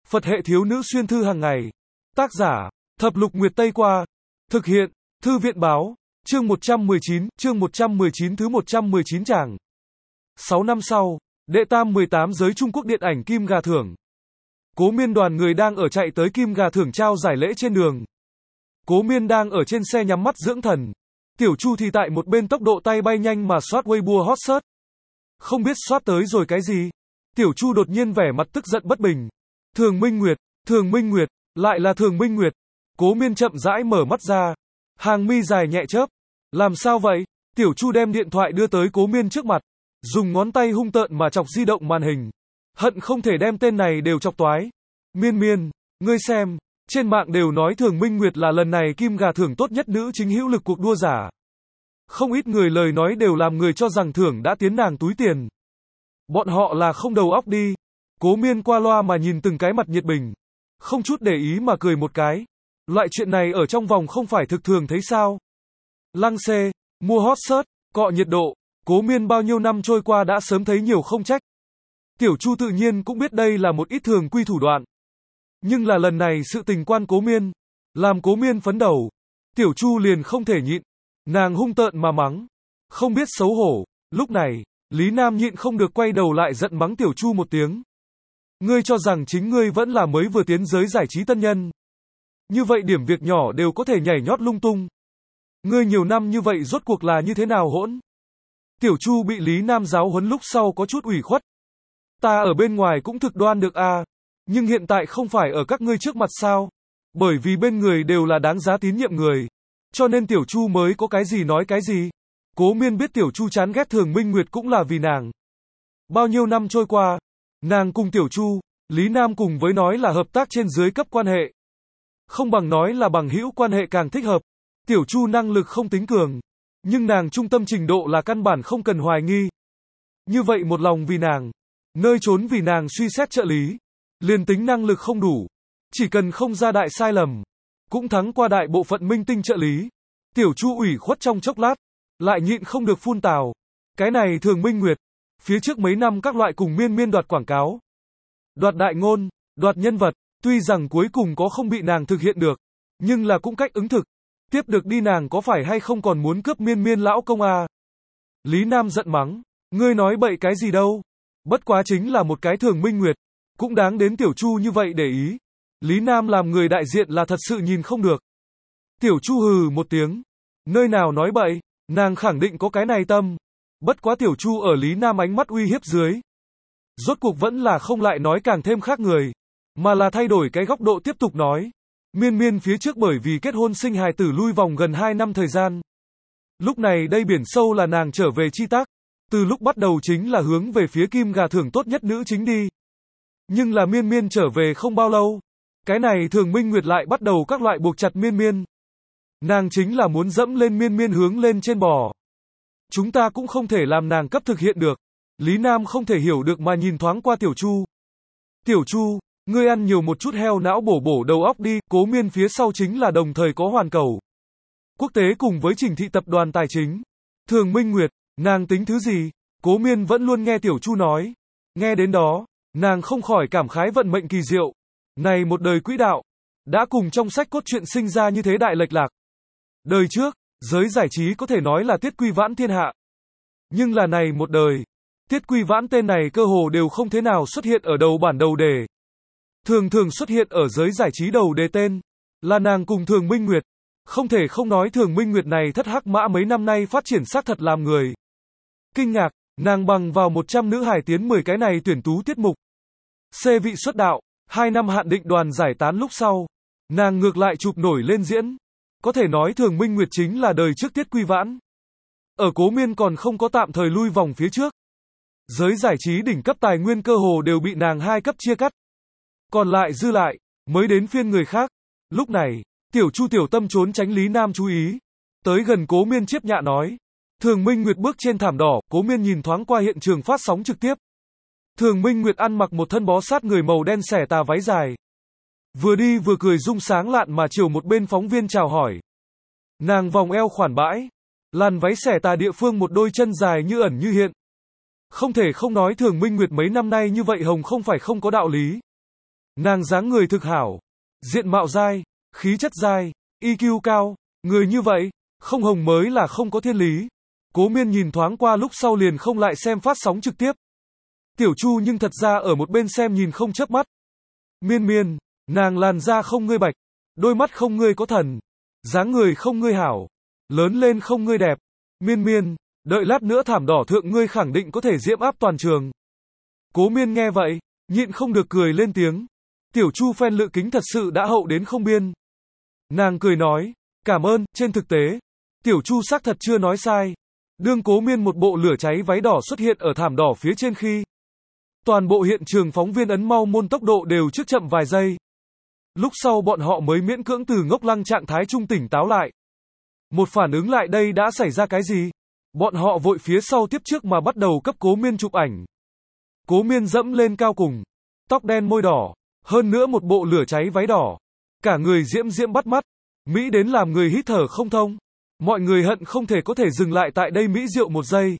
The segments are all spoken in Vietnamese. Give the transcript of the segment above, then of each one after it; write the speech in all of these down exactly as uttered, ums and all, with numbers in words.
Phật hệ thiếu nữ xuyên thư hàng ngày. Tác giả, Thập Lục Nguyệt Tây Qua. Thực hiện, Thư viện Báo. Chương một trăm mười chín, chương một trăm mười chín thứ một trăm mười chín tràng. sáu năm sau, đệ tam mười tám giới Trung Quốc điện ảnh Kim Gà Thưởng. Cố Miên đoàn người đang ở chạy tới Kim Gà Thưởng trao giải lễ trên đường. Cố Miên đang ở trên xe nhắm mắt dưỡng thần. Tiểu Chu thì tại một bên tốc độ tay bay nhanh mà soát Weibo hot search. Không biết soát tới rồi cái gì. Tiểu Chu đột nhiên vẻ mặt tức giận bất bình. Thường Minh Nguyệt, Thường Minh Nguyệt, lại là Thường Minh Nguyệt. Cố Miên chậm rãi mở mắt ra. Hàng mi dài nhẹ chớp. Làm sao vậy? Tiểu Chu đem điện thoại đưa tới Cố Miên trước mặt. Dùng ngón tay hung tợn mà chọc di động màn hình. Hận không thể đem tên này đều chọc toái. Miên Miên, ngươi xem, trên mạng đều nói Thường Minh Nguyệt là lần này Kim Gà Thưởng tốt nhất nữ chính hữu lực cuộc đua giả. Không ít người lời nói đều làm người cho rằng thưởng đã tiến nàng túi tiền. Bọn họ là không đầu óc đi. Cố Miên qua loa mà nhìn từng cái mặt nhiệt bình. Không chút để ý mà cười một cái. Loại chuyện này ở trong vòng không phải thực thường thấy sao. Lăng xê, mua hot search, cọ nhiệt độ. Cố Miên bao nhiêu năm trôi qua đã sớm thấy nhiều không trách. Tiểu Chu tự nhiên cũng biết đây là một ít thường quy thủ đoạn. Nhưng là lần này sự tình quan Cố Miên. Làm Cố Miên phấn đầu. Tiểu Chu liền không thể nhịn. Nàng hung tợn mà mắng. Không biết xấu hổ. Lúc này, Lý Nam nhịn không được quay đầu lại giận mắng Tiểu Chu một tiếng. Ngươi cho rằng chính ngươi vẫn là mới vừa tiến giới giải trí tân nhân. Như vậy điểm việc nhỏ đều có thể nhảy nhót lung tung. Ngươi nhiều năm như vậy rốt cuộc là như thế nào hỗn? Tiểu Chu bị Lý Nam giáo huấn lúc sau có chút ủy khuất. Ta ở bên ngoài cũng thực đoan được à, nhưng hiện tại không phải ở các ngươi trước mặt sao? Bởi vì bên người đều là đáng giá tín nhiệm người. Cho nên Tiểu Chu mới có cái gì nói cái gì. Cố Miên biết Tiểu Chu chán ghét Thường Minh Nguyệt cũng là vì nàng. Bao nhiêu năm trôi qua, nàng cùng Tiểu Chu, Lý Nam cùng với nói là hợp tác trên dưới cấp quan hệ. Không bằng nói là bằng hữu quan hệ càng thích hợp. Tiểu Chu năng lực không tính cường, nhưng nàng trung tâm trình độ là căn bản không cần hoài nghi. Như vậy một lòng vì nàng, nơi trốn vì nàng suy xét trợ lý, liền tính năng lực không đủ, chỉ cần không ra đại sai lầm, cũng thắng qua đại bộ phận minh tinh trợ lý. Tiểu Chu ủy khuất trong chốc lát, lại nhịn không được phun tào. Cái này Thường Minh Nguyệt, phía trước mấy năm các loại cùng Miên Miên đoạt quảng cáo, đoạt đại ngôn, đoạt nhân vật, tuy rằng cuối cùng có không bị nàng thực hiện được, nhưng là cũng cách ứng thực. Tiếp được đi nàng có phải hay không còn muốn cướp Miên Miên lão công à? Lý Nam giận mắng, ngươi nói bậy cái gì đâu? Bất quá chính là một cái Thường Minh Nguyệt, cũng đáng đến Tiểu Chu như vậy để ý. Lý Nam làm người đại diện là thật sự nhìn không được. Tiểu Chu hừ một tiếng, nơi nào nói bậy, nàng khẳng định có cái này tâm. Bất quá Tiểu Chu ở Lý Nam ánh mắt uy hiếp dưới, rốt cuộc vẫn là không lại nói càng thêm khác người, mà là thay đổi cái góc độ tiếp tục nói. Miên Miên phía trước bởi vì kết hôn sinh hài tử lui vòng gần hai năm thời gian. Lúc này đây biển sâu là nàng trở về chi tác. Từ lúc bắt đầu chính là hướng về phía Kim Gà Thưởng tốt nhất nữ chính đi. Nhưng là Miên Miên trở về không bao lâu. Cái này Thường Minh Nguyệt lại bắt đầu các loại buộc chặt Miên Miên. Nàng chính là muốn dẫm lên Miên Miên hướng lên trên bò. Chúng ta cũng không thể làm nàng cấp thực hiện được. Lý Nam không thể hiểu được mà nhìn thoáng qua Tiểu Chu. Tiểu Chu, ngươi ăn nhiều một chút heo não bổ bổ đầu óc đi. Cố Miên phía sau chính là đồng thời có Hoàn Cầu Quốc tế cùng với Trình Thị tập đoàn tài chính. Thường Minh Nguyệt, nàng tính thứ gì? Cố Miên vẫn luôn nghe Tiểu Chu nói. Nghe đến đó, nàng không khỏi cảm khái vận mệnh kỳ diệu. Này một đời quỹ đạo, đã cùng trong sách cốt truyện sinh ra như thế đại lệch lạc. Đời trước, giới giải trí có thể nói là Tiết Quy Vãn thiên hạ. Nhưng là này một đời, Tiết Quy Vãn tên này cơ hồ đều không thế nào xuất hiện ở đầu bản đầu đề. Thường thường xuất hiện ở giới giải trí đầu đề tên, là nàng cùng Thường Minh Nguyệt. Không thể không nói Thường Minh Nguyệt này thất hắc mã mấy năm nay phát triển xác thật làm người kinh ngạc, nàng bằng vào một trăm nữ hài tiến mười cái này tuyển tú tiết mục. C vị xuất đạo, hai năm hạn định đoàn giải tán lúc sau, nàng ngược lại chụp nổi lên diễn. Có thể nói Thường Minh Nguyệt chính là đời trước Tiết Quy Vãn. Ở Cố Miên còn không có tạm thời lui vòng phía trước. Giới giải trí đỉnh cấp tài nguyên cơ hồ đều bị nàng hai cấp chia cắt. Còn lại dư lại, mới đến phiên người khác. Lúc này, Tiểu Chu tiểu tâm trốn tránh Lý Nam chú ý. Tới gần Cố Miên chiếp nhạ nói. Thường Minh Nguyệt bước trên thảm đỏ, Cố Miên nhìn thoáng qua hiện trường phát sóng trực tiếp. Thường Minh Nguyệt ăn mặc một thân bó sát người màu đen xẻ tà váy dài. Vừa đi vừa cười rung sáng lạn mà chiều một bên phóng viên chào hỏi. Nàng vòng eo khoản bãi. Làn váy xẻ tà địa phương một đôi chân dài như ẩn như hiện. Không thể không nói Thường Minh Nguyệt mấy năm nay như vậy hồng không phải không có đạo lý. Nàng dáng người thực hảo, diện mạo dai, khí chất dai, i kiu cao, người như vậy, không hồng mới là không có thiên lý. Cố Miên nhìn thoáng qua lúc sau liền không lại xem phát sóng trực tiếp. Tiểu Chu nhưng thật ra ở một bên xem nhìn không chớp mắt. Miên Miên, nàng làn da không ngươi bạch, đôi mắt không ngươi có thần, dáng người không ngươi hảo, lớn lên không ngươi đẹp. Miên Miên, đợi lát nữa thảm đỏ thượng ngươi khẳng định có thể diễm áp toàn trường. Cố Miên nghe vậy, nhịn không được cười lên tiếng. Tiểu Chu fan lự kính thật sự đã hậu đến không biên. Nàng cười nói, cảm ơn, trên thực tế, Tiểu Chu xác thật chưa nói sai. Đương Cố Miên một bộ lửa cháy váy đỏ xuất hiện ở thảm đỏ phía trên khi toàn bộ hiện trường phóng viên ấn mau môn tốc độ đều trước chậm vài giây. Lúc sau bọn họ mới miễn cưỡng từ ngốc lăng trạng thái trung tỉnh táo lại. Một phản ứng lại đây đã xảy ra cái gì? Bọn họ vội phía sau tiếp trước mà bắt đầu cấp Cố Miên chụp ảnh. Cố Miên dẫm lên cao cùng, tóc đen môi đỏ, hơn nữa một bộ lửa cháy váy đỏ. Cả người diễm diễm bắt mắt, mỹ đến làm người hít thở không thông. Mọi người hận không thể có thể dừng lại tại đây mỹ diệu một giây.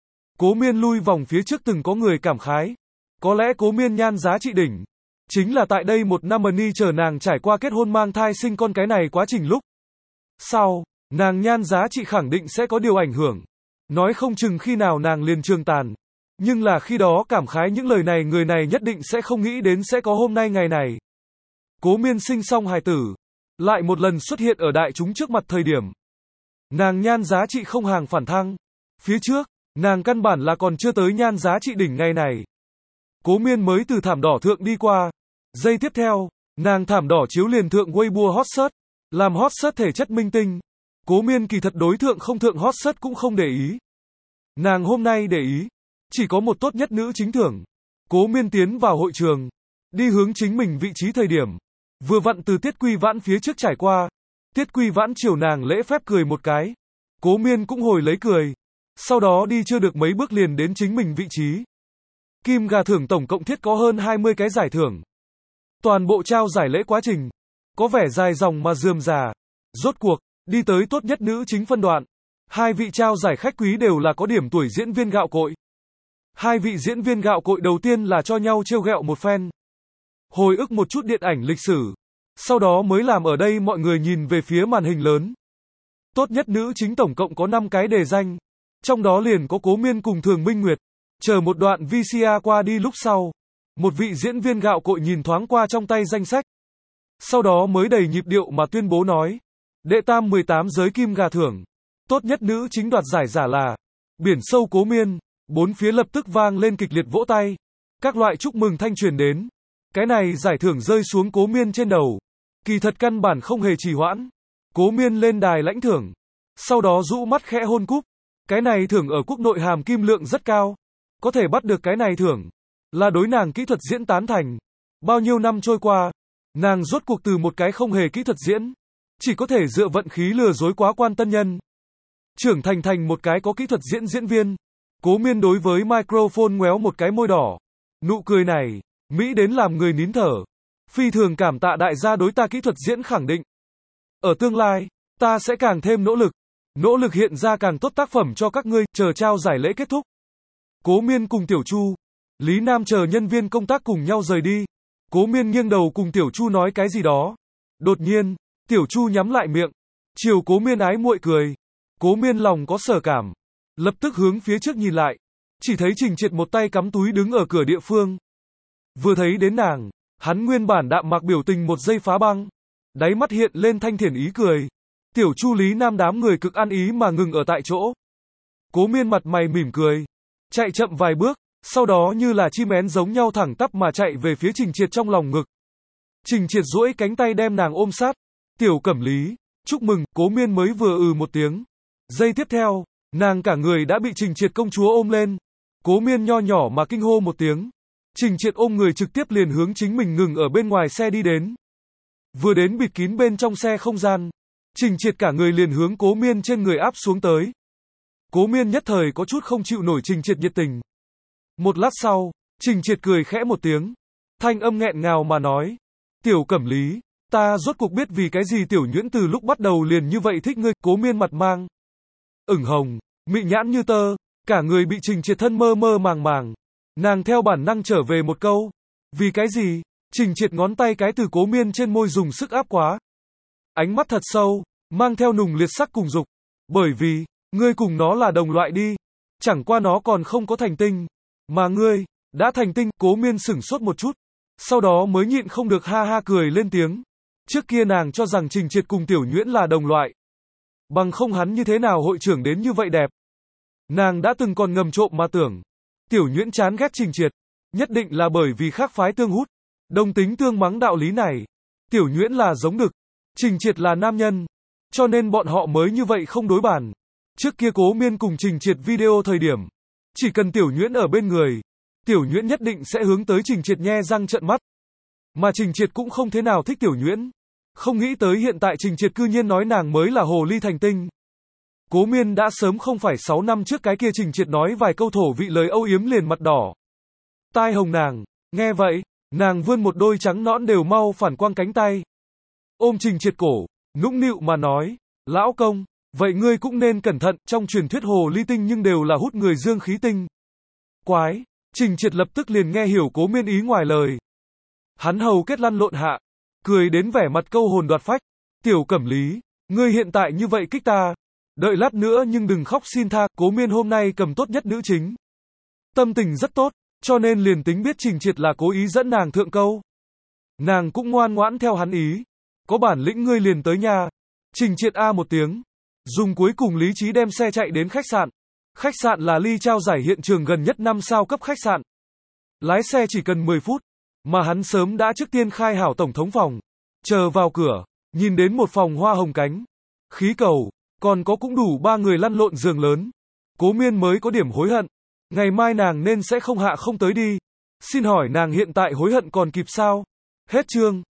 Cố Miên lui vòng phía trước từng có người cảm khái. Có lẽ Cố Miên nhan giá trị đỉnh chính là tại đây một năm ni chờ nàng trải qua kết hôn mang thai sinh con cái này quá trình lúc sau, nàng nhan giá trị khẳng định sẽ có điều ảnh hưởng. Nói không chừng khi nào nàng liền trường tàn. Nhưng là khi đó cảm khái những lời này người này nhất định sẽ không nghĩ đến sẽ có hôm nay ngày này. Cố Miên sinh xong hài tử, lại một lần xuất hiện ở đại chúng trước mặt thời điểm. Nàng nhan giá trị không hàng phản thăng. Phía trước, nàng căn bản là còn chưa tới nhan giá trị đỉnh ngày này. Cố Miên mới từ thảm đỏ thượng đi qua. Giây tiếp theo, nàng thảm đỏ chiếu liền thượng Weibo hot search, làm hot search thể chất minh tinh. Cố Miên kỳ thật đối thượng không thượng hot search cũng không để ý. Nàng hôm nay để ý, chỉ có một tốt nhất nữ chính thưởng. Cố Miên tiến vào hội trường, đi hướng chính mình vị trí thời điểm. Vừa vặn từ Tiết Quy Vãn phía trước trải qua. Tiết Quy Vãn chiều nàng lễ phép cười một cái. Cố Miên cũng hồi lấy cười. Sau đó đi chưa được mấy bước liền đến chính mình vị trí. Kim gà thưởng tổng cộng thiết có hơn hai mươi cái giải thưởng. Toàn bộ trao giải lễ quá trình có vẻ dài dòng mà rườm rà. Rốt cuộc, đi tới tốt nhất nữ chính phân đoạn. Hai vị trao giải khách quý đều là có điểm tuổi diễn viên gạo cội. Hai vị diễn viên gạo cội đầu tiên là cho nhau trêu ghẹo một phen. Hồi ức một chút điện ảnh lịch sử. Sau đó mới làm ở đây mọi người nhìn về phía màn hình lớn. Tốt nhất nữ chính tổng cộng có năm cái đề danh. Trong đó liền có Cố Miên cùng Thường Minh Nguyệt. Chờ một đoạn vê xê a qua đi lúc sau. Một vị diễn viên gạo cội nhìn thoáng qua trong tay danh sách. Sau đó mới đầy nhịp điệu mà tuyên bố nói. Đệ tam mười tám giới kim gà thưởng. Tốt nhất nữ chính đoạt giải giả là Biển Sâu Cố Miên. Bốn phía lập tức vang lên kịch liệt vỗ tay. Các loại chúc mừng thanh truyền đến. Cái này giải thưởng rơi xuống Cố Miên trên đầu. Kỳ thật căn bản không hề trì hoãn. Cố Miên lên đài lãnh thưởng. Sau đó rũ mắt khẽ hôn cúp. Cái này thưởng ở quốc nội hàm kim lượng rất cao. Có thể bắt được cái này thưởng là đối nàng kỹ thuật diễn tán thành. Bao nhiêu năm trôi qua, nàng rốt cuộc từ một cái không hề kỹ thuật diễn, chỉ có thể dựa vận khí lừa dối quá quan tân nhân, trưởng thành thành một cái có kỹ thuật diễn diễn viên. Cố Miên đối với microphone ngoéo một cái môi đỏ. Nụ cười này, mỹ đến làm người nín thở. Phi thường cảm tạ đại gia đối ta kỹ thuật diễn khẳng định. Ở tương lai, ta sẽ càng thêm nỗ lực. Nỗ lực hiện ra càng tốt tác phẩm cho các ngươi, chờ trao giải lễ kết thúc. Cố Miên cùng Tiểu Chu, Lý Nam chờ nhân viên công tác cùng nhau rời đi. Cố Miên nghiêng đầu cùng Tiểu Chu nói cái gì đó. Đột nhiên, Tiểu Chu nhắm lại miệng. Chiều Cố Miên ái muội cười. Cố Miên lòng có sở cảm. Lập tức hướng phía trước nhìn lại. Chỉ thấy Trình Triệt một tay cắm túi đứng ở cửa địa phương. Vừa thấy đến nàng, hắn nguyên bản đạm mạc biểu tình một giây phá băng. Đáy mắt hiện lên thanh thiển ý cười. Tiểu Chu Lý Nam đám người cực ăn ý mà ngừng ở tại chỗ. Cố Miên mặt mày mỉm cười. Chạy chậm vài bước, sau đó như là chim én giống nhau thẳng tắp mà chạy về phía Trình Triệt trong lòng ngực. Trình Triệt duỗi cánh tay đem nàng ôm sát. Tiểu Cẩm Lý, chúc mừng. Cố Miên mới vừa ừ một tiếng. Giây tiếp theo, nàng cả người đã bị Trình Triệt công chúa ôm lên. Cố Miên nho nhỏ mà kinh hô một tiếng. Trình Triệt ôm người trực tiếp liền hướng chính mình ngừng ở bên ngoài xe đi đến. Vừa đến bịt kín bên trong xe không gian, Trình Triệt cả người liền hướng Cố Miên trên người áp xuống tới. Cố Miên nhất thời có chút không chịu nổi Trình Triệt nhiệt tình. Một lát sau, Trình Triệt cười khẽ một tiếng. Thanh âm nghẹn ngào mà nói. Tiểu Cẩm Lý, ta rốt cuộc biết vì cái gì Tiểu Nhuyễn từ lúc bắt đầu liền như vậy thích ngươi. Cố Miên mặt mang ửng hồng, mị nhãn như tơ, cả người bị Trình Triệt thân mơ mơ màng màng. Nàng theo bản năng trở về một câu. Vì cái gì? Trình Triệt ngón tay cái từ Cố Miên trên môi dùng sức áp quá. Ánh mắt thật sâu, mang theo nùng liệt sắc cùng dục. Bởi vì, ngươi cùng nó là đồng loại đi. Chẳng qua nó còn không có thành tinh. Mà ngươi, đã thành tinh. Cố Miên sửng sốt một chút. Sau đó mới nhịn không được ha ha cười lên tiếng. Trước kia nàng cho rằng Trình Triệt cùng Tiểu Nhuyễn là đồng loại. Bằng không hắn như thế nào hội trưởng đến như vậy đẹp. Nàng đã từng còn ngầm trộm mà tưởng. Tiểu Nhuyễn chán ghét Trình Triệt. Nhất định là bởi vì khác phái tương hút. Đồng tính tương mắng đạo lý này. Tiểu Nhuyễn là giống đực. Trình Triệt là nam nhân. Cho nên bọn họ mới như vậy không đối bàn. Trước kia Cố Miên cùng Trình Triệt video thời điểm. Chỉ cần Tiểu Nhuyễn ở bên người. Tiểu Nhuyễn nhất định sẽ hướng tới Trình Triệt nhe răng trợn mắt. Mà Trình Triệt cũng không thế nào thích Tiểu Nhuyễn. Không nghĩ tới hiện tại Trình Triệt cư nhiên nói nàng mới là hồ ly thành tinh. Cố Miên đã sớm không phải sáu năm trước cái kia Trình Triệt nói vài câu thổ vị lời âu yếm liền mặt đỏ. Tai hồng nàng, nghe vậy, nàng vươn một đôi trắng nõn đều mau phản quang cánh tay. Ôm Trình Triệt cổ, nũng nịu mà nói, lão công, vậy ngươi cũng nên cẩn thận, trong truyền thuyết hồ ly tinh nhưng đều là hút người dương khí tinh. Quái, Trình Triệt lập tức liền nghe hiểu Cố Miên ý ngoài lời. Hắn hầu kết lăn lộn hạ, cười đến vẻ mặt câu hồn đoạt phách. Tiểu Cẩm Lý, ngươi hiện tại như vậy kích ta. Đợi lát nữa nhưng đừng khóc xin tha. Cố Miên hôm nay cầm tốt nhất nữ chính. Tâm tình rất tốt, cho nên liền tính biết Trình Triệt là cố ý dẫn nàng thượng câu. Nàng cũng ngoan ngoãn theo hắn ý. Có bản lĩnh ngươi liền tới nhà. Trình Triệt a một tiếng. Dùng cuối cùng lý trí đem xe chạy đến khách sạn. Khách sạn là ly trao giải hiện trường gần nhất năm sao cấp khách sạn. Lái xe chỉ cần mười phút. Mà hắn sớm đã trước tiên khai hảo tổng thống phòng. Chờ vào cửa, nhìn đến một phòng hoa hồng cánh. Khí cầu, còn có cũng đủ ba người lăn lộn giường lớn. Cố Miên mới có điểm hối hận. Ngày mai nàng nên sẽ không hạ không tới đi. Xin hỏi nàng hiện tại hối hận còn kịp sao? Hết chương.